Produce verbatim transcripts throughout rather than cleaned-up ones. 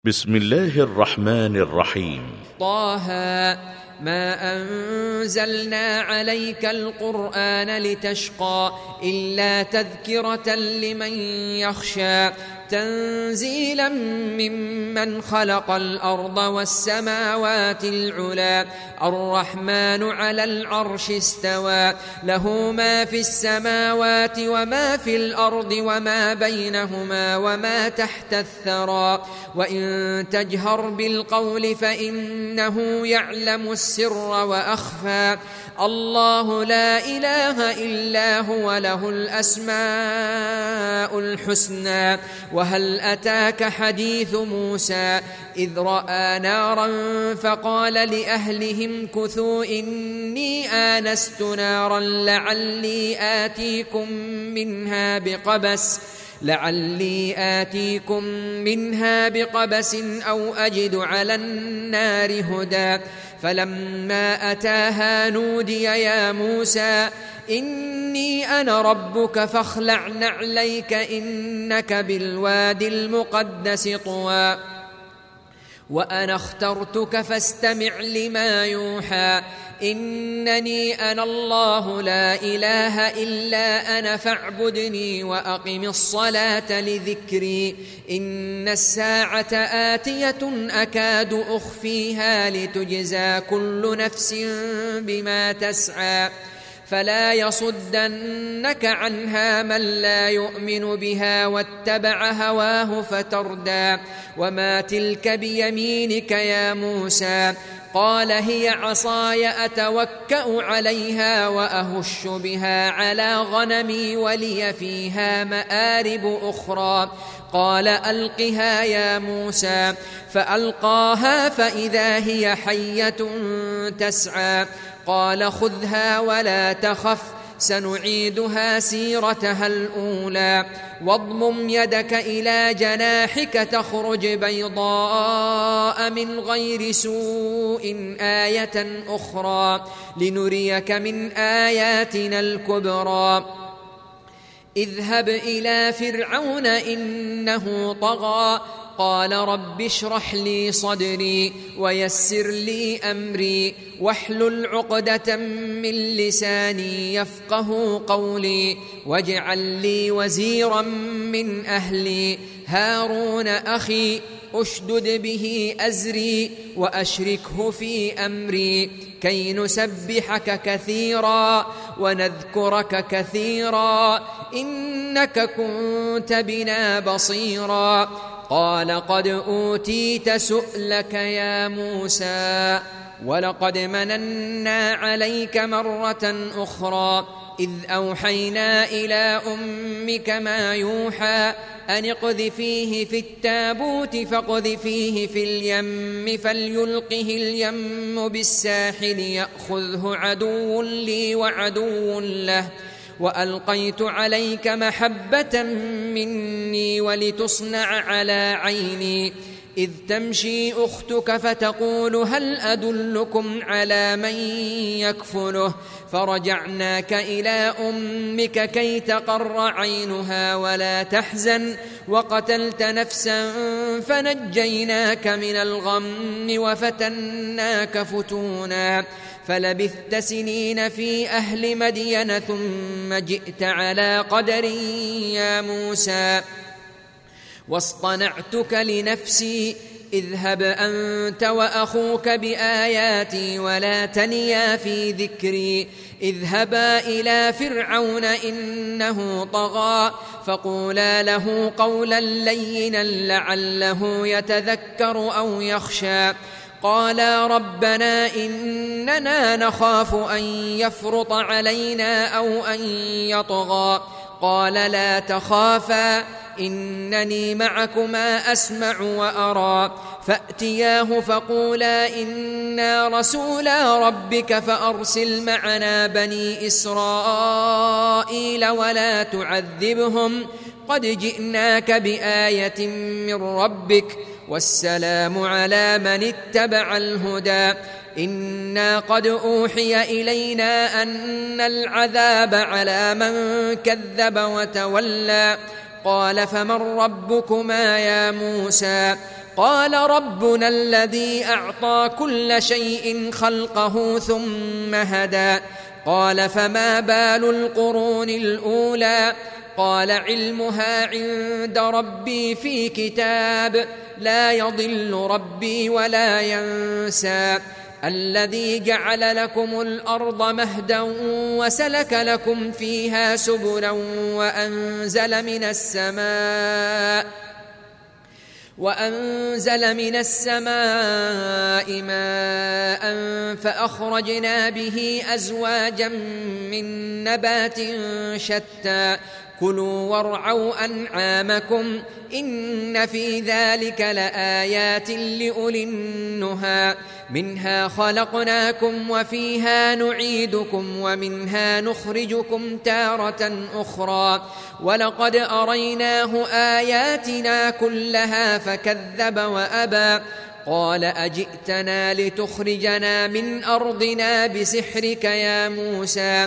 بسم الله الرحمن الرحيم. طه ما أنزلنا عليك القرآن لتشقى إلا تذكرة لمن يخشى تنزيلا ممن خلق الأرض والسماوات العلى الرحمن على العرش استوى له ما في السماوات وما في الأرض وما بينهما وما تحت الثرى وإن تجهر بالقول فإنه يعلم السر وأخفى الله لا إله إلا هو له الأسماء الحسنى وهل أتاك حديث موسى إذ رأى نارا فقال لأهلهم كثوا إني آنست نارا لعلي آتيكم منها بقبس لعلي آتيكم منها بقبس أو أجد على النار هدى فلما أتاها نودي يا موسى إني أنا ربك فاخلع نعليك إنك بالوادي المقدس طوى وأنا اخترتك فاستمع لما يوحى إنني أنا الله لا إله إلا أنا فاعبدني وأقم الصلاة لذكري إن الساعة آتية أكاد أخفيها لتجزى كل نفس بما تسعى فلا يصدنك عنها من لا يؤمن بها واتبع هواه فتردى وما تلك بيمينك يا موسى قال هي عصاي أتوكأ عليها وأهش بها على غنمي ولي فيها مآرب أخرى قال ألقها يا موسى فألقاها فإذا هي حية تسعى قال خذها ولا تخف سنعيدها سيرتها الأولى واضمم يدك إلى جناحك تخرج بيضاء من غير سوء آية أخرى لنريك من آياتنا الكبرى اذهب إلى فرعون إنه طغى قال رب اشرح لي صدري ويسر لي أمري واحلل عقدة من لساني يفقه قولي واجعل لي وزيرا من أهلي هارون أخي أشدد به أزري وأشركه في أمري كي نسبحك كثيرا ونذكرك كثيرا إنك كنت بنا بصيرا قال قد أوتيت سؤلك يا موسى ولقد مننا عليك مرة أخرى إذ أوحينا إلى أمك ما يوحى أن اقذفيه في التابوت فاقذفيه في اليم فليلقه اليم بالساحل يأخذه عدو لي وعدو له وألقيت عليك محبة مني ولتصنع على عيني إذ تمشي أختك فتقول هل أدلكم على من يكفله فرجعناك إلى أمك كي تقر عينها ولا تحزن وقتلت نفسا فنجيناك من الغم وفتناك فتونا فلبثت سنين في أهل مدين ثم جئت على قدر يا موسى واصطنعتك لنفسي اذهب أنت وأخوك بآياتي ولا تنيا في ذكري اذهبا إلى فرعون إنه طغى فقولا له قولا لينا لعله يتذكر أو يخشى قالا ربنا إننا نخاف أن يفرط علينا أو أن يطغى قال لا تخافا إنني معكما أسمع وأرى فأتياه فقولا إنا رسولا ربك فأرسل معنا بني إسرائيل ولا تعذبهم قد جئناك بآية من ربك والسلام على من اتبع الهدى إنا قد أوحي إلينا أن العذاب على من كذب وتولى قال فمن ربكما يا موسى قال ربنا الذي أعطى كل شيء خلقه ثم هدى قال فما بال القرون الأولى قال علمها عند ربي في كتاب لا يضل ربي ولا ينسى الذي جعل لكم الأرض مهدا وسلك لكم فيها سبلا وأنزل من السماء وأنزل من السماء ماء فأخرجنا به أزواجا من نبات شتى كلوا وارعوا أنعامكم إن في ذلك لآيات لأولي النهى منها خلقناكم وفيها نعيدكم ومنها نخرجكم تارة أخرى ولقد أريناه آياتنا كلها فكذب وأبى قال أجئتنا لتخرجنا من أرضنا بسحرك يا موسى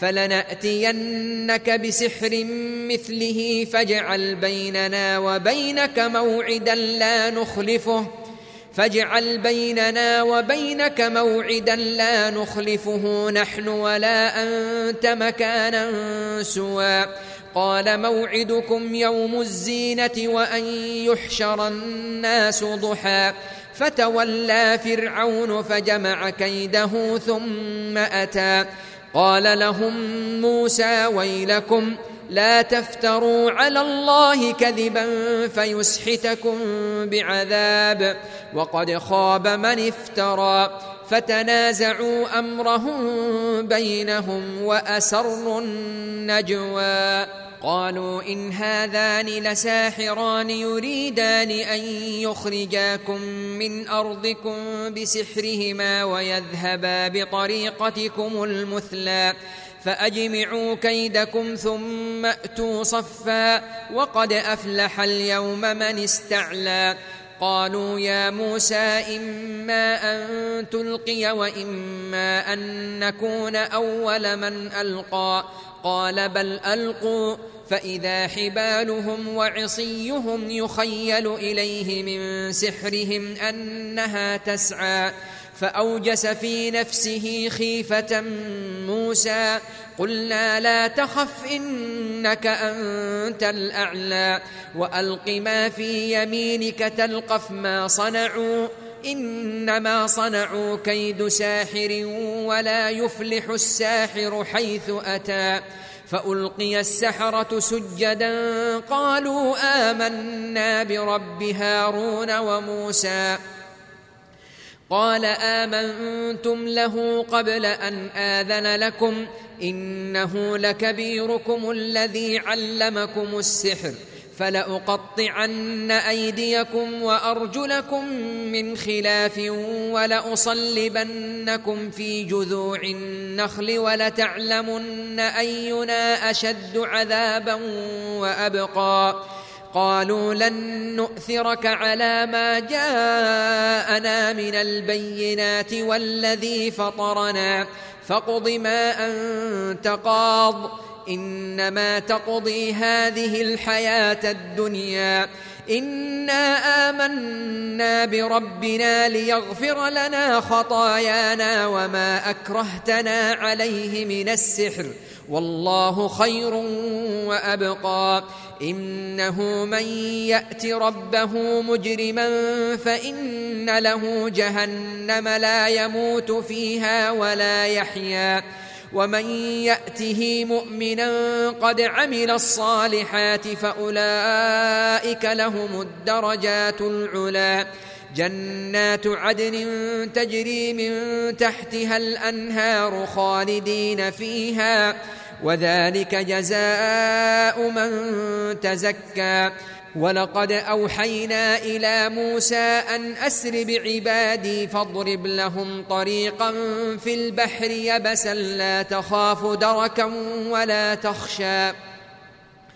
فلنأتينك بسحر مثله فاجعل بيننا وبينك موعدا لا نخلفه فاجعل بيننا وبينك موعدا لا نخلفه نحن ولا أنت مكانا سوى قال موعدكم يوم الزينة وأن يحشر الناس ضحى فتولى فرعون فجمع كيده ثم أتى قال لهم موسى ويلكم لا تفتروا على الله كذبا فيسحتكم بعذاب وقد خاب من افترى فتنازعوا أمرهم بينهم وأسروا النجوى قالوا إن هذان لساحران يريدان أن يخرجاكم من أرضكم بسحرهما ويذهبا بطريقتكم المثلى فأجمعوا كيدكم ثم أتوا صفا وقد أفلح اليوم من استعلى قالوا يا موسى إما أن تلقي وإما أن نكون أول من ألقى قال بل ألقوا فإذا حبالهم وعصيهم يخيل إليه من سحرهم أنها تسعى فأوجس في نفسه خيفة موسى قلنا لا تخف إنك أنت الأعلى وألق ما في يمينك تلقف ما صنعوا إنما صنعوا كيد ساحر ولا يفلح الساحر حيث أتى فألقي السحرة سجدا قالوا آمنا برب هارون وموسى قال آمنتم له قبل أن آذن لكم إنه لكبيركم الذي علمكم السحر فلأقطعن أيديكم وأرجلكم من خلاف ولأصلبنكم في جذوع النخل ولتعلمن أينا أشد عذابا وأبقى قالوا لن نؤثرك على ما جاءنا من البينات والذي فطرنا فاقض ما أنت قاض إنما تقضي هذه الحياة الدنيا إنا آمنا بربنا ليغفر لنا خطايانا وما أكرهتنا عليه من السحر والله خير وأبقى إنه من يأت ربه مجرما فإن له جهنم لا يموت فيها ولا يحيا ومن يأته مؤمنا قد عمل الصالحات فأولئك لهم الدرجات العلا جنات عدن تجري من تحتها الأنهار خالدين فيها وذلك جزاء من تزكى ولقد أوحينا إلى موسى أن أسر بعبادي فاضرب لهم طريقا في البحر يبسا لا تخاف دركا ولا تخشى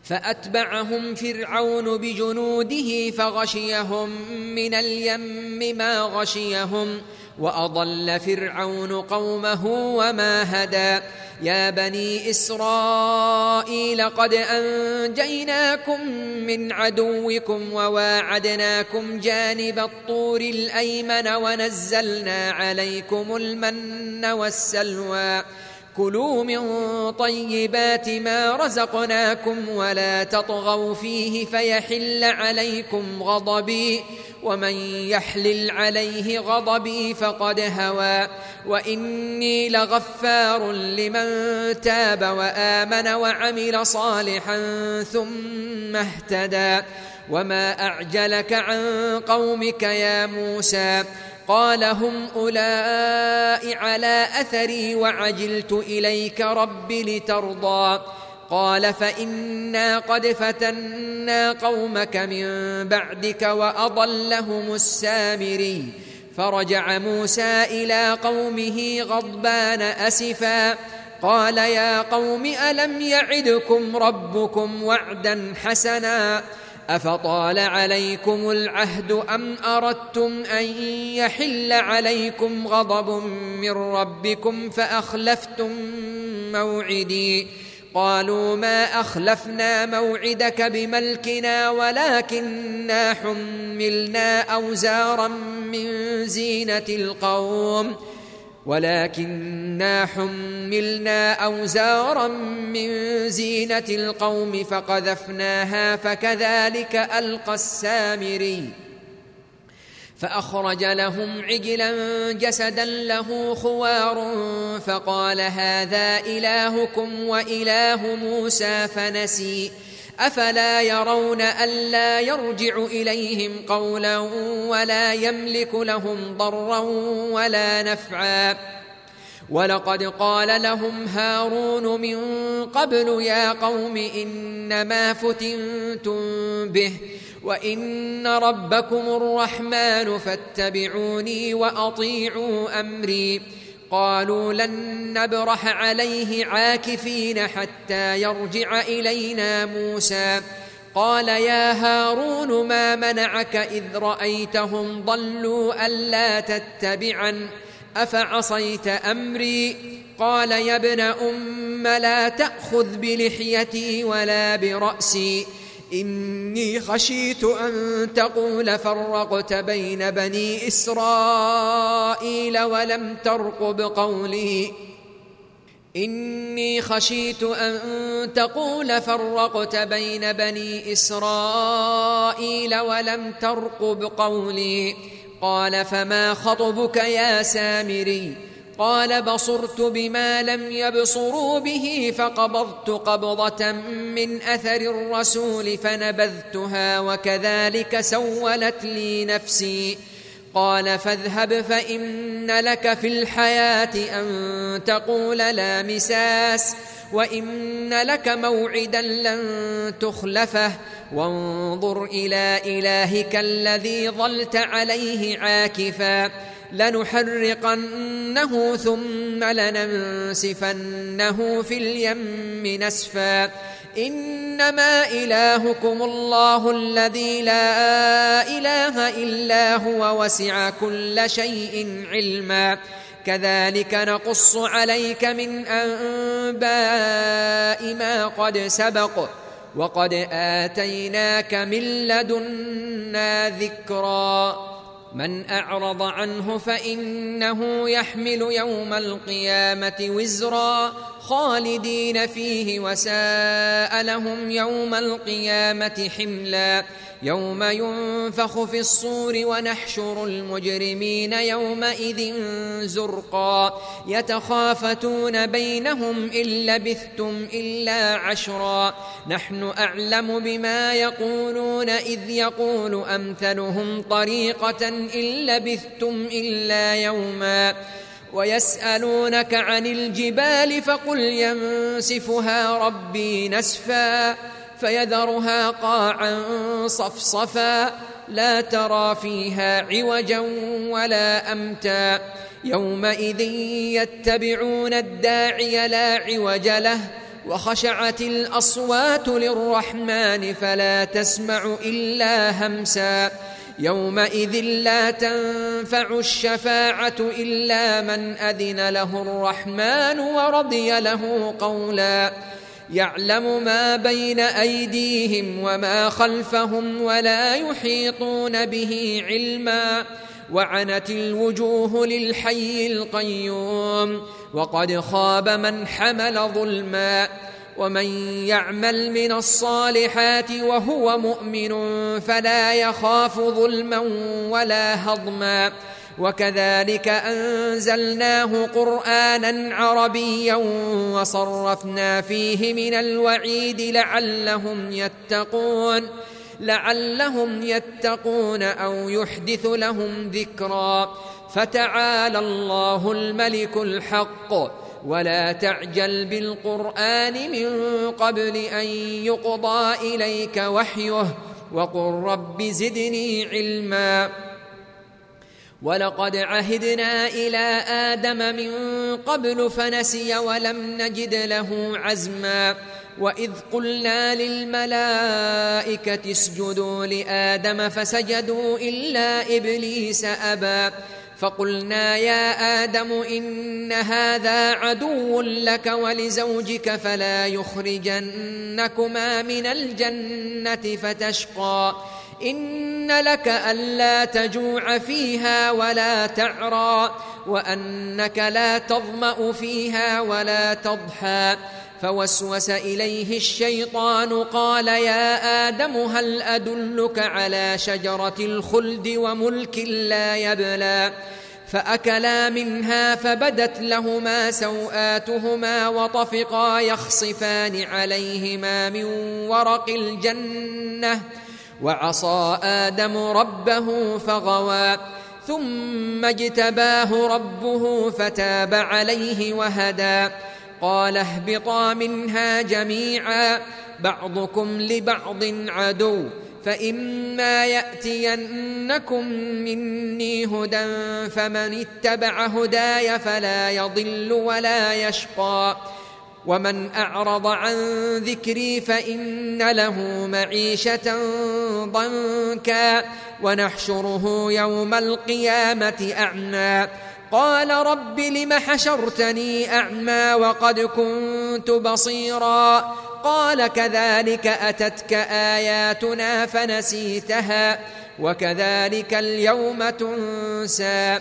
فأتبعهم فرعون بجنوده فغشيهم من اليم ما غشيهم وأضل فرعون قومه وما هدى يا بني إسرائيل قد أنجيناكم من عدوكم وواعدناكم جانب الطور الأيمن ونزلنا عليكم المن والسلوى كلوا من طيبات ما رزقناكم ولا تطغوا فيه فيحل عليكم غضبي ومن يحلل عليه غضبي فقد هوى وإني لغفار لمن تاب وآمن وعمل صالحا ثم اهتدى وما أعجلك عن قومك يا موسى قال هم أولئك على أثري وعجلت إليك رب لترضى قال فإنا قد فتنا قومك من بعدك وأضلهم السامري فرجع موسى إلى قومه غضبان أسفا قال يا قوم ألم يعدكم ربكم وعدا حسنا أفطال عليكم العهد أم أردتم أن يحل عليكم غضب من ربكم فأخلفتم موعدي قالوا ما أخلفنا موعدك بملكنا ولكننا حملنا أوزارا من زينة القوم ولكننا حملنا أوزارا من زينة القوم فقذفناها فكذلك ألقى السامري فأخرج لهم عجلا جسدا له خوار فقال هذا إلهكم وإله موسى فنسي أفلا يرون ألا يرجع إليهم قولا ولا يملك لهم ضرا ولا نفعا ولقد قال لهم هارون من قبل يا قوم إنما فتنتم به وإن ربكم الرحمن فاتبعوني وأطيعوا أمري قالوا لن نبرح عليه عاكفين حتى يرجع إلينا موسى قال يا هارون ما منعك إذ رأيتهم ضلوا ألا تتبعن أفعصيت أمري قال يا ابن أم لا تأخذ بلحيتي ولا برأسي إني خشيت أن تقول فرقت بين بني إسرائيل ولم ترقب قولي إني خشيت أن تقول فرقت بين بني إسرائيل ولم ترقب قولي قال فما خطبك يا سامري قال بصرت بما لم يبصروا به فقبضت قبضة من أثر الرسول فنبذتها وكذلك سولت لي نفسي قال فاذهب فإن لك في الحياة أن تقول لا مساس وإن لك موعدا لن تخلفه وانظر إلى إلهك الذي ظلت عليه عاكفا لنحرقنه ثم لننسفنه في اليم نسفا إنما إلهكم الله الذي لا إله إلا هو وسع كل شيء علما كذلك نقص عليك من أنباء ما قد سبق وقد آتيناك من لدنا ذكرا من أعرض عنه فإنه يحمل يوم القيامة وزرا خالدين فيه وساء لهم يوم القيامة حملا يوم ينفخ في الصور ونحشر المجرمين يومئذ زرقا يتخافتون بينهم إن لبثتم إلا عشرا نحن أعلم بما يقولون إذ يقول أمثلهم طريقة إن لبثتم إلا يوما ويسألونك عن الجبال فقل ينسفها ربي نسفا فيذرها قاعا صفصفا لا ترى فيها عوجا ولا أمتا يومئذ يتبعون الداعي لا عوج له وخشعت الأصوات للرحمن فلا تسمع إلا همسا يومئذ لا تنفع الشفاعة إلا من أذن له الرحمن ورضي له قولا يعلم ما بين أيديهم وما خلفهم ولا يحيطون به علما وعنت الوجوه للحي القيوم وقد خاب من حمل ظلما ومن يعمل من الصالحات وهو مؤمن فلا يخاف ظلما ولا هضما وكذلك أنزلناه قرآنا عربيا وصرفنا فيه من الوعيد لعلهم يتقون لعلهم يتقون أو يحدث لهم ذكرا فتعالى الله الملك الحق ولا تعجل بالقرآن من قبل أن يقضى إليك وحيه وقل رب زدني علما ولقد عهدنا إلى آدم من قبل فنسي ولم نجد له عزما وإذ قلنا للملائكة اسجدوا لآدم فسجدوا إلا إبليس أبى فقلنا يا آدم إن هذا عدو لك ولزوجك فلا يخرجنكما من الجنة فتشقى إن لك ألا تجوع فيها ولا تعرى وأنك لا تظمأ فيها ولا تضحى فوسوس إليه الشيطان قال يا آدم هل أدلك على شجرة الخلد وملك لا يبلى فأكلا منها فبدت لهما سوآتهما وطفقا يخصفان عليهما من ورق الجنة وعصى آدم ربه فغوى ثم اجتباه ربه فتاب عليه وهدى قال اهبطا منها جميعا بعضكم لبعض عدو فإما يأتينكم مني هدى فمن اتبع هداي فلا يضل ولا يشقى ومن أعرض عن ذكري فإن له معيشة ضنكا ونحشره يوم القيامة أعمى قال رب لم حشرتني أعمى وقد كنت بصيرا قال كذلك أتتك آياتنا فنسيتها وكذلك اليوم تنسى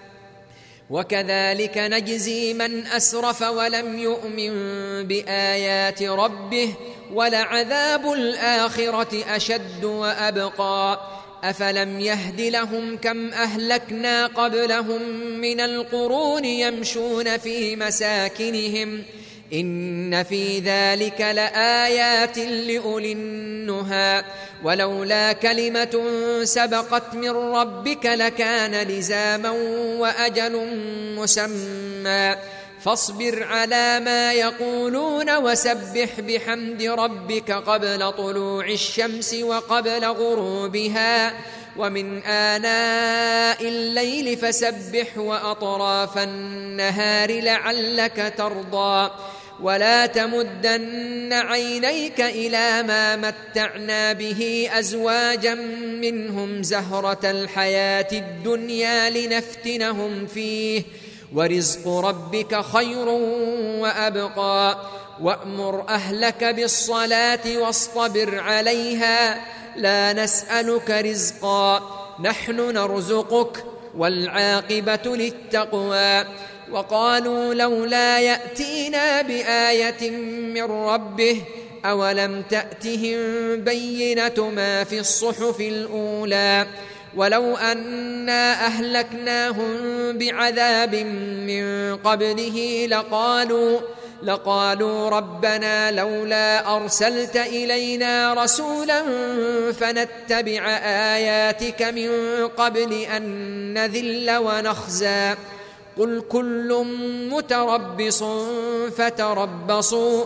وكذلك نجزي من أسرف ولم يؤمن بآيات ربه ولعذاب الآخرة أشد وأبقى أفلم يهد لهم كم أهلكنا قبلهم من القرون يمشون في مساكنهم إن في ذلك لآيات لأولي النهى ولولا كلمة سبقت من ربك لكان لزاما وأجل مسمى فاصبر على ما يقولون وسبح بحمد ربك قبل طلوع الشمس وقبل غروبها ومن آناء الليل فسبح وأطراف النهار لعلك ترضى ولا تمدن عينيك إلى ما متعنا به أزواجا منهم زهرة الحياة الدنيا لنفتنهم فيه ورزق ربك خير وأبقى وأمر أهلك بالصلاة واصطبر عليها لا نسألك رزقا نحن نرزقك والعاقبة للتقوى وقالوا لولا يأتينا بآية من ربه أولم تأتهم بينة ما في الصحف الأولى ولو أنا أهلكناهم بعذاب من قبله لقالوا لقالوا ربنا لولا أرسلت إلينا رسولا فنتبع آياتك من قبل أن نذل ونخزى قل كل متربص فتربصوا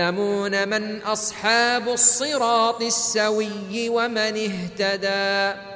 فستعلمون من أصحاب الصراط السوي ومن اهتدى.